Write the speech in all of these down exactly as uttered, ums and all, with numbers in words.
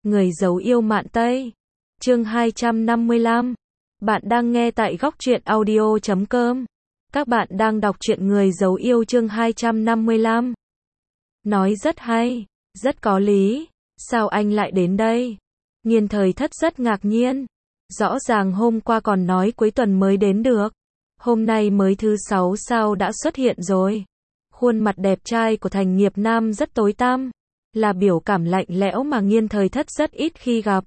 Người giấu yêu mạn Tây. Chương hai trăm năm mươi lăm. Bạn đang nghe tại góc truyện audio chấm com. Các bạn đang đọc truyện Người giấu yêu chương hai trăm năm mươi lăm. Nói rất hay, rất có lý. Sao anh lại đến đây? Nghiên Thời Thất rất ngạc nhiên. Rõ ràng hôm qua còn nói cuối tuần mới đến được. Hôm nay mới thứ sáu sao đã xuất hiện rồi. Khuôn mặt đẹp trai của Thành Nghiệp Nam rất tối tăm. Là biểu cảm lạnh lẽo mà Nghiên Thời Thất rất ít khi gặp.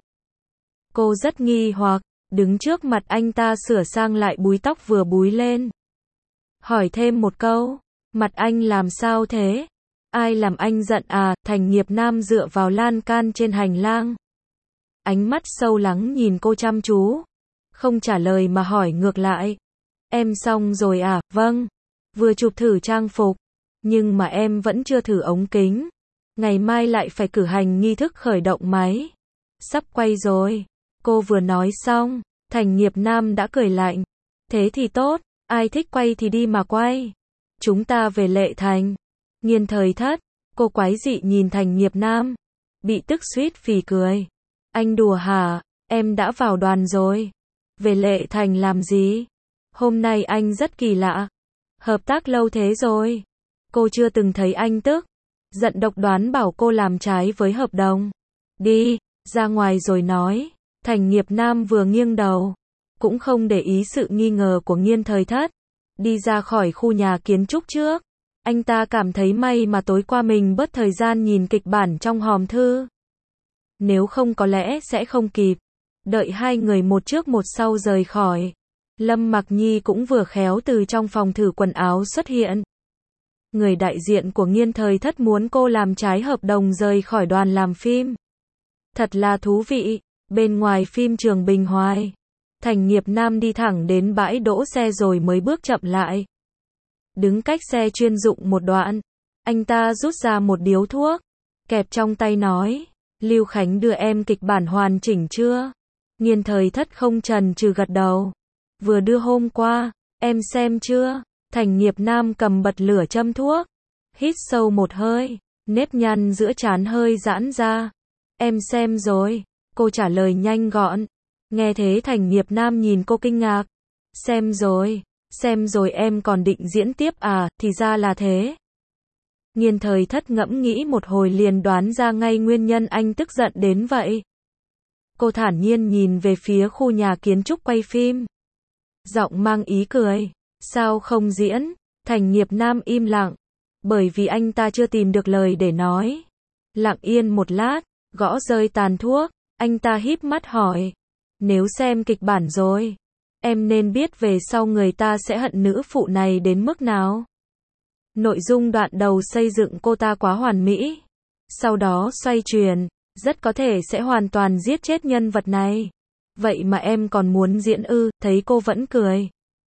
Cô rất nghi hoặc, đứng trước mặt anh ta sửa sang lại búi tóc vừa búi lên. Hỏi thêm một câu, mặt anh làm sao thế? Ai làm anh giận à? Thành Nghiệp Nam dựa vào lan can trên hành lang. Ánh mắt sâu lắng nhìn cô chăm chú. Không trả lời mà hỏi ngược lại. Em xong rồi à? Vâng. Vừa chụp thử trang phục. Nhưng mà em vẫn chưa thử ống kính. Ngày mai lại phải cử hành nghi thức khởi động máy. Sắp quay rồi. Cô vừa nói xong, Thành Nghiệp Nam đã cười lạnh. Thế thì tốt, ai thích quay thì đi mà quay. Chúng ta về Lệ Thành. Nghiên Thời Thất, cô quái dị nhìn Thành Nghiệp Nam. Bị tức suýt phì cười. Anh đùa hả? Em đã vào đoàn rồi. Về Lệ Thành làm gì? Hôm nay anh rất kỳ lạ. Hợp tác lâu thế rồi. Cô chưa từng thấy anh tức. Giận độc đoán bảo cô làm trái với hợp đồng. Đi, ra ngoài rồi nói. Thành Nghiệp Nam vừa nghiêng đầu. Cũng không để ý sự nghi ngờ của Nghiên Thời Thất. Đi ra khỏi khu nhà kiến trúc trước. Anh ta cảm thấy may mà tối qua mình bớt thời gian nhìn kịch bản trong hòm thư. Nếu không có lẽ sẽ không kịp. Đợi hai người một trước một sau rời khỏi. Lâm Mặc Nhi cũng vừa khéo từ trong phòng thử quần áo xuất hiện. Người đại diện của Nghiên Thời Thất muốn cô làm trái hợp đồng rời khỏi đoàn làm phim. Thật là thú vị. Bên ngoài phim trường Bình Hoài, Thành Nghiệp Nam đi thẳng đến bãi đỗ xe rồi mới bước chậm lại. Đứng cách xe chuyên dụng một đoạn, anh ta rút ra một điếu thuốc, kẹp trong tay nói, Lưu Khánh đưa em kịch bản hoàn chỉnh chưa? Nghiên Thời Thất không chần chừ gật đầu. Vừa đưa hôm qua, em xem chưa? Thành Nghiệp Nam cầm bật lửa châm thuốc, hít sâu một hơi, nếp nhăn giữa trán hơi giãn ra. Em xem rồi. Cô trả lời nhanh gọn. Nghe thế Thành Nghiệp Nam nhìn cô kinh ngạc. Xem rồi, xem rồi em còn định diễn tiếp à, thì ra là thế. Nghiên Thời Thất ngẫm nghĩ một hồi liền đoán ra ngay nguyên nhân anh tức giận đến vậy. Cô thản nhiên nhìn về phía khu nhà kiến trúc quay phim. Giọng mang ý cười. Sao không diễn? Thành Nghiệp Nam im lặng. Bởi vì anh ta chưa tìm được lời để nói. Lặng yên một lát, gõ rơi tàn thuốc. Anh ta híp mắt hỏi. Nếu xem kịch bản rồi, em nên biết về sau người ta sẽ hận nữ phụ này đến mức nào. Nội dung đoạn đầu xây dựng cô ta quá hoàn mỹ. Sau đó xoay chuyển, rất có thể sẽ hoàn toàn giết chết nhân vật này. Vậy mà em còn muốn diễn ư? Thấy cô vẫn cười.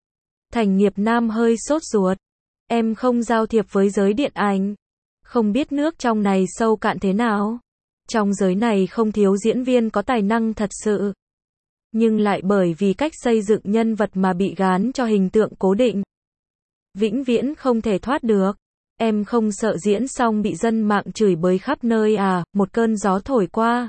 Thành Nghiệp Nam hơi sốt ruột. Em không giao thiệp với giới điện ảnh. Không biết nước trong này sâu cạn thế nào. Trong giới này không thiếu diễn viên có tài năng thật sự. Nhưng lại bởi vì cách xây dựng nhân vật mà bị gán cho hình tượng cố định. Vĩnh viễn không thể thoát được. Em không sợ diễn xong bị dân mạng chửi bới khắp nơi à? Một cơn gió thổi qua.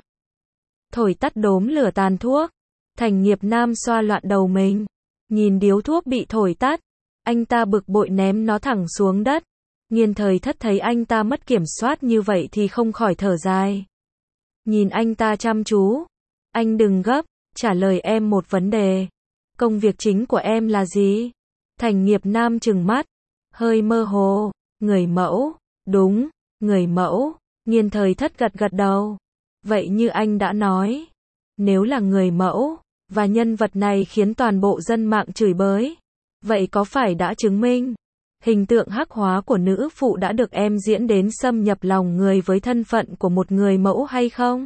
Thổi tắt đốm lửa tàn thuốc. Thành Nghiệp Nam xoa loạn đầu mình. Nhìn điếu thuốc bị thổi tắt. Anh ta bực bội ném nó thẳng xuống đất. Nghiên Thời Thất thấy anh ta mất kiểm soát như vậy thì không khỏi thở dài. Nhìn anh ta chăm chú. Anh đừng gấp, trả lời em một vấn đề. Công việc chính của em là gì? Thành Nghiệp Nam trừng mắt, hơi mơ hồ. Người mẫu. Đúng, người mẫu. Nghiên Thời Thất gật gật đầu. Vậy như anh đã nói, nếu là người mẫu, và nhân vật này khiến toàn bộ dân mạng chửi bới, vậy có phải đã chứng minh hình tượng hắc hóa của nữ phụ đã được em diễn đến xâm nhập lòng người với thân phận của một người mẫu hay không?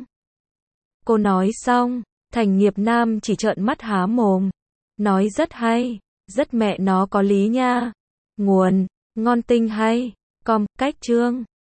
Cô nói xong, Thành Nghiệp Nam chỉ trợn mắt há mồm. Nói rất hay, rất mẹ nó có lý nha. Nguồn, ngon tinh hay, com, cách chương.